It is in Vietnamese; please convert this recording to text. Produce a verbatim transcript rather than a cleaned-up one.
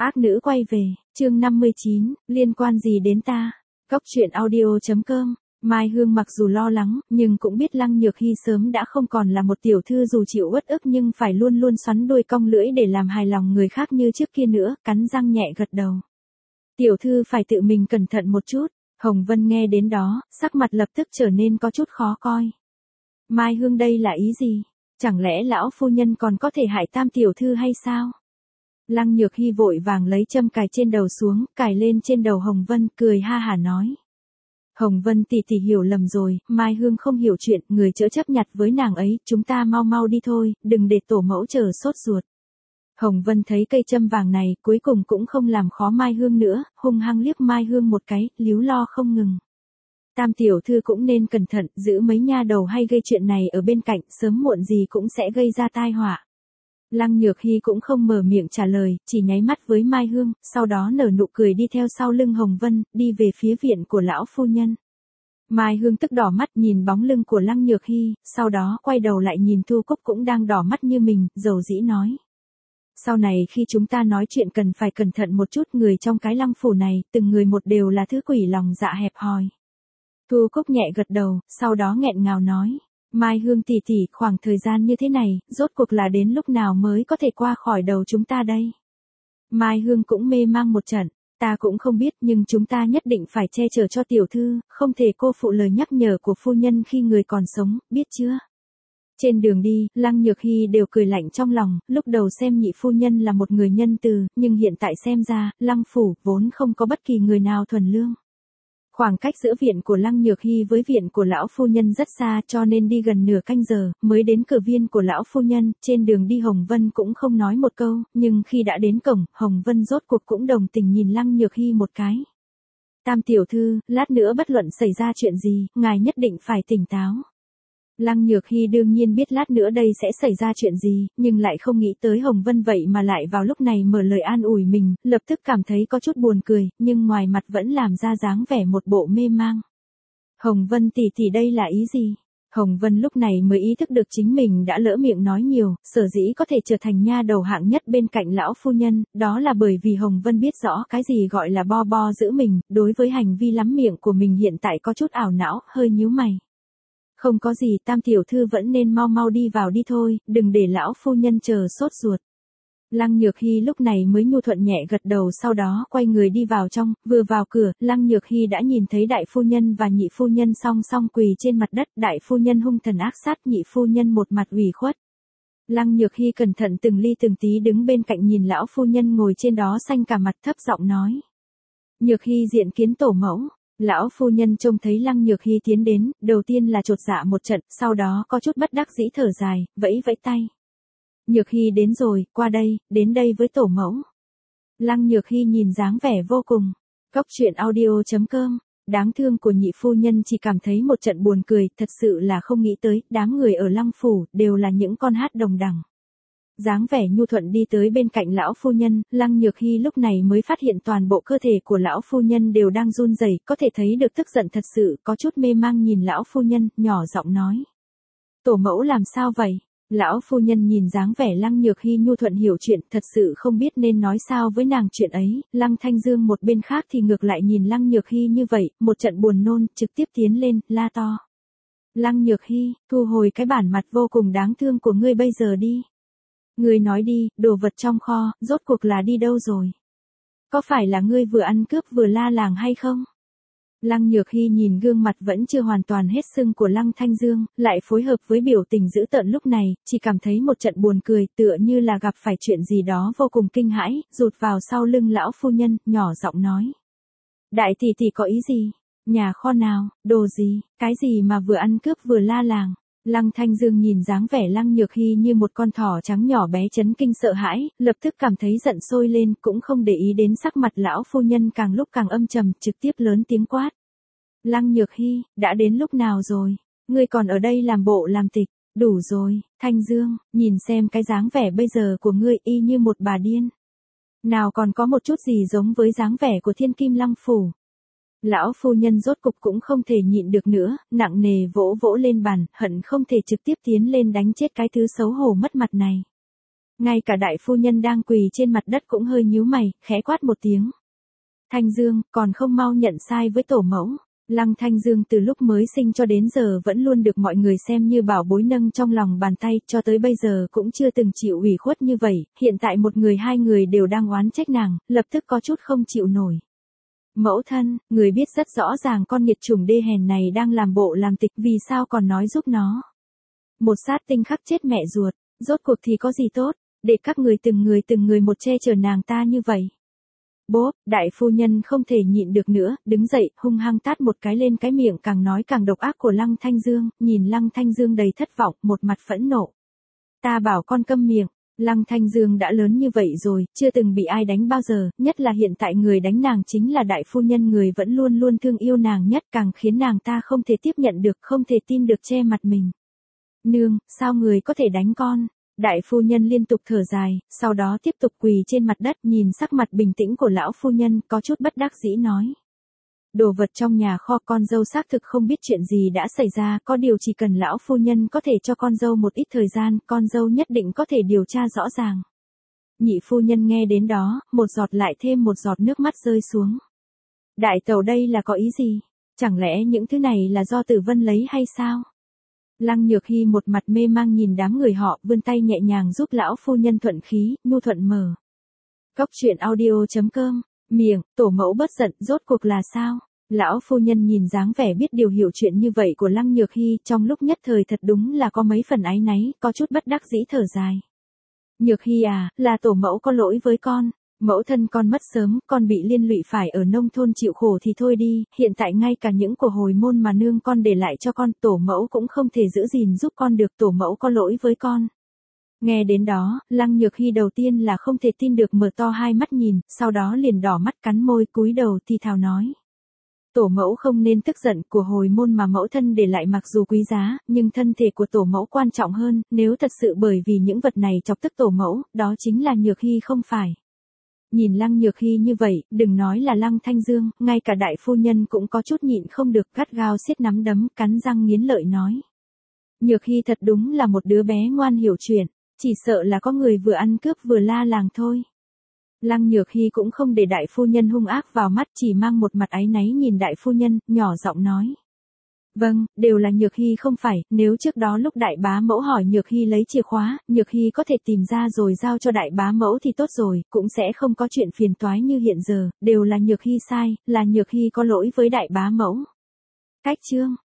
Ác nữ quay về, chương năm mươi chín, liên quan gì đến ta? Cốc truyện audio chấm com. Mai Hương mặc dù lo lắng, nhưng cũng biết Lăng Nhược Hy sớm đã không còn là một tiểu thư dù chịu uất ức nhưng phải luôn luôn xoắn đuôi cong lưỡi để làm hài lòng người khác như trước kia nữa, cắn răng nhẹ gật đầu. Tiểu thư phải tự mình cẩn thận một chút. Hồng Vân nghe đến đó, sắc mặt lập tức trở nên có chút khó coi. Mai Hương đây là ý gì? Chẳng lẽ lão phu nhân còn có thể hại tam tiểu thư hay sao? Lăng Nhược Hy vội vàng lấy châm cài trên đầu xuống, cài lên trên đầu Hồng Vân, cười ha hả nói. Hồng Vân tỷ tỷ hiểu lầm rồi, Mai Hương không hiểu chuyện, người chớ chấp nhặt với nàng ấy, chúng ta mau mau đi thôi, đừng để tổ mẫu chờ sốt ruột. Hồng Vân thấy cây châm vàng này, cuối cùng cũng không làm khó Mai Hương nữa, hung hăng liếc Mai Hương một cái, líu lo không ngừng. Tam tiểu thư cũng nên cẩn thận, giữ mấy nha đầu hay gây chuyện này ở bên cạnh, sớm muộn gì cũng sẽ gây ra tai họa. Lăng Nhược Hy cũng không mở miệng trả lời, chỉ nháy mắt với Mai Hương, sau đó nở nụ cười đi theo sau lưng Hồng Vân, đi về phía viện của lão phu nhân. Mai Hương tức đỏ mắt nhìn bóng lưng của Lăng Nhược Hy, sau đó quay đầu lại nhìn Thu Cúc cũng đang đỏ mắt như mình, dầu dĩ nói. Sau này khi chúng ta nói chuyện cần phải cẩn thận một chút, người trong cái Lăng phủ này, từng người một đều là thứ quỷ lòng dạ hẹp hòi. Thu Cúc nhẹ gật đầu, sau đó nghẹn ngào nói. Mai Hương tỷ tỷ, khoảng thời gian như thế này, rốt cuộc là đến lúc nào mới có thể qua khỏi đầu chúng ta đây? Mai Hương cũng mê mang một trận, ta cũng không biết nhưng chúng ta nhất định phải che chở cho tiểu thư, không thể cô phụ lời nhắc nhở của phu nhân khi người còn sống, biết chưa? Trên đường đi, Lăng Nhược Hy đều cười lạnh trong lòng, lúc đầu xem nhị phu nhân là một người nhân từ, nhưng hiện tại xem ra, Lăng phủ vốn không có bất kỳ người nào thuần lương. Khoảng cách giữa viện của Lăng Nhược Hy với viện của lão phu nhân rất xa cho nên đi gần nửa canh giờ, mới đến cửa viên của lão phu nhân, trên đường đi Hồng Vân cũng không nói một câu, nhưng khi đã đến cổng, Hồng Vân rốt cuộc cũng đồng tình nhìn Lăng Nhược Hy một cái. Tam tiểu thư, lát nữa bất luận xảy ra chuyện gì, ngài nhất định phải tỉnh táo. Lăng Nhược Hy đương nhiên biết lát nữa đây sẽ xảy ra chuyện gì, nhưng lại không nghĩ tới Hồng Vân vậy mà lại vào lúc này mở lời an ủi mình, lập tức cảm thấy có chút buồn cười, nhưng ngoài mặt vẫn làm ra dáng vẻ một bộ mê mang. Hồng Vân tỷ tỷ đây là ý gì? Hồng Vân lúc này mới ý thức được chính mình đã lỡ miệng nói nhiều, sở dĩ có thể trở thành nha đầu hạng nhất bên cạnh lão phu nhân, đó là bởi vì Hồng Vân biết rõ cái gì gọi là bo bo giữ mình, đối với hành vi lắm miệng của mình hiện tại có chút ảo não, hơi nhíu mày. Không có gì, tam tiểu thư vẫn nên mau mau đi vào đi thôi, đừng để lão phu nhân chờ sốt ruột. Lăng Nhược Hy lúc này mới nhu thuận nhẹ gật đầu, sau đó quay người đi vào trong, vừa vào cửa, Lăng Nhược Hy đã nhìn thấy đại phu nhân và nhị phu nhân song song quỳ trên mặt đất, đại phu nhân hung thần ác sát, nhị phu nhân một mặt ủy khuất. Lăng Nhược Hy cẩn thận từng ly từng tí đứng bên cạnh nhìn lão phu nhân ngồi trên đó xanh cả mặt, thấp giọng nói. Nhược Hy diện kiến tổ mẫu. Lão phu nhân trông thấy Lăng Nhược Hy tiến đến, đầu tiên là chột dạ một trận, sau đó có chút bất đắc dĩ thở dài, vẫy vẫy tay. Nhược Hy đến rồi, qua đây, đến đây với tổ mẫu. Lăng Nhược Hy nhìn dáng vẻ vô cùng. Cốc truyện audio chấm com. Đáng thương của nhị phu nhân chỉ cảm thấy một trận buồn cười, thật sự là không nghĩ tới, đám người ở Lăng phủ, đều là những con hát đồng đẳng. Dáng vẻ nhu thuận đi tới bên cạnh lão phu nhân, Lăng Nhược Hy lúc này mới phát hiện toàn bộ cơ thể của lão phu nhân đều đang run rẩy, có thể thấy được tức giận thật sự, có chút mê mang nhìn lão phu nhân, nhỏ giọng nói. Tổ mẫu làm sao vậy? Lão phu nhân nhìn dáng vẻ Lăng Nhược Hy nhu thuận hiểu chuyện, thật sự không biết nên nói sao với nàng chuyện ấy, Lăng Thanh Dương một bên khác thì ngược lại nhìn Lăng Nhược Hy như vậy, một trận buồn nôn, trực tiếp tiến lên, la to. Lăng Nhược Hy, thu hồi cái bản mặt vô cùng đáng thương của ngươi bây giờ đi. Ngươi nói đi, đồ vật trong kho, rốt cuộc là đi đâu rồi? Có phải là ngươi vừa ăn cướp vừa la làng hay không? Lăng Nhược Hy nhìn gương mặt vẫn chưa hoàn toàn hết sưng của Lăng Thanh Dương, lại phối hợp với biểu tình dữ tợn lúc này, chỉ cảm thấy một trận buồn cười, tựa như là gặp phải chuyện gì đó vô cùng kinh hãi, rụt vào sau lưng lão phu nhân, nhỏ giọng nói. Đại tỷ tỷ có ý gì? Nhà kho nào, đồ gì, cái gì mà vừa ăn cướp vừa la làng? Lăng Thanh Dương nhìn dáng vẻ Lăng Nhược Hy như một con thỏ trắng nhỏ bé chấn kinh sợ hãi, lập tức cảm thấy giận sôi lên, cũng không để ý đến sắc mặt lão phu nhân càng lúc càng âm trầm, trực tiếp lớn tiếng quát. Lăng Nhược Hy, đã đến lúc nào rồi? Ngươi còn ở đây làm bộ làm tịch, đủ rồi, Thanh Dương, nhìn xem cái dáng vẻ bây giờ của ngươi y như một bà điên. Nào còn có một chút gì giống với dáng vẻ của Thiên Kim Lăng phủ. Lão phu nhân rốt cục cũng không thể nhịn được nữa, nặng nề vỗ vỗ lên bàn, hận không thể trực tiếp tiến lên đánh chết cái thứ xấu hổ mất mặt này. Ngay cả đại phu nhân đang quỳ trên mặt đất cũng hơi nhíu mày, khẽ quát một tiếng. Thanh Dương, còn không mau nhận sai với tổ mẫu. Lăng Thanh Dương từ lúc mới sinh cho đến giờ vẫn luôn được mọi người xem như bảo bối nâng trong lòng bàn tay, cho tới bây giờ cũng chưa từng chịu ủy khuất như vậy, hiện tại một người hai người đều đang oán trách nàng, lập tức có chút không chịu nổi. Mẫu thân, người biết rất rõ ràng con nghiệt chủng đê hèn này đang làm bộ làm tịch, vì sao còn nói giúp nó. Một sát tinh khắc chết mẹ ruột, rốt cuộc thì có gì tốt, để các người từng người từng người một che chở nàng ta như vậy. Bốp, đại phu nhân không thể nhịn được nữa, đứng dậy, hung hăng tát một cái lên cái miệng càng nói càng độc ác của Lăng Thanh Dương, nhìn Lăng Thanh Dương đầy thất vọng, một mặt phẫn nộ. Ta bảo con câm miệng, Lăng Thanh Dương đã lớn như vậy rồi, chưa từng bị ai đánh bao giờ, nhất là hiện tại người đánh nàng chính là đại phu nhân, người vẫn luôn luôn thương yêu nàng nhất, càng khiến nàng ta không thể tiếp nhận được, không thể tin được, che mặt mình. Nương, sao người có thể đánh con? Đại phu nhân liên tục thở dài, sau đó tiếp tục quỳ trên mặt đất, nhìn sắc mặt bình tĩnh của lão phu nhân, có chút bất đắc dĩ nói. Đồ vật trong nhà kho con dâu xác thực không biết chuyện gì đã xảy ra, có điều chỉ cần lão phu nhân có thể cho con dâu một ít thời gian, con dâu nhất định có thể điều tra rõ ràng. Nhị phu nhân nghe đến đó, một giọt lại thêm một giọt nước mắt rơi xuống. Đại tẩu đây là có ý gì? Chẳng lẽ những thứ này là do Tử Vân lấy hay sao? Lăng Nhược Hy một mặt mê mang nhìn đám người họ, vươn tay nhẹ nhàng giúp lão phu nhân thuận khí, nhu thuận mở. Cốc truyện audio chấm com, miệng, tổ mẫu bất giận, rốt cuộc là sao? Lão phu nhân nhìn dáng vẻ biết điều hiểu chuyện như vậy của Lăng Nhược Hy, trong lúc nhất thời thật đúng là có mấy phần áy náy, có chút bất đắc dĩ thở dài. Nhược Hy à, là tổ mẫu có lỗi với con. Mẫu thân con mất sớm, con bị liên lụy phải ở nông thôn chịu khổ thì thôi đi, hiện tại ngay cả những của hồi môn mà nương con để lại cho con, tổ mẫu cũng không thể giữ gìn giúp con được, tổ mẫu có lỗi với con. Nghe đến đó, Lăng Nhược Hy đầu tiên là không thể tin được, mở to hai mắt nhìn, sau đó liền đỏ mắt cắn môi cúi đầu thì thào nói. Tổ mẫu không nên tức giận, của hồi môn mà mẫu thân để lại mặc dù quý giá, nhưng thân thể của tổ mẫu quan trọng hơn, nếu thật sự bởi vì những vật này chọc tức tổ mẫu, đó chính là Nhược Hy không phải. Nhìn Lăng Nhược Hy như vậy, đừng nói là Lăng Thanh Dương, ngay cả đại phu nhân cũng có chút nhịn không được, gắt gao siết nắm đấm, cắn răng nghiến lợi nói. Nhược Hy thật đúng là một đứa bé ngoan hiểu chuyện, chỉ sợ là có người vừa ăn cướp vừa la làng thôi. Lăng Nhược Hy cũng không để đại phu nhân hung ác vào mắt, chỉ mang một mặt áy náy nhìn đại phu nhân, nhỏ giọng nói. Vâng, đều là Nhược Hy không phải, nếu trước đó lúc đại bá mẫu hỏi Nhược Hy lấy chìa khóa, Nhược Hy có thể tìm ra rồi giao cho đại bá mẫu thì tốt rồi, cũng sẽ không có chuyện phiền toái như hiện giờ, đều là Nhược Hy sai, là Nhược Hy có lỗi với đại bá mẫu. Cách chương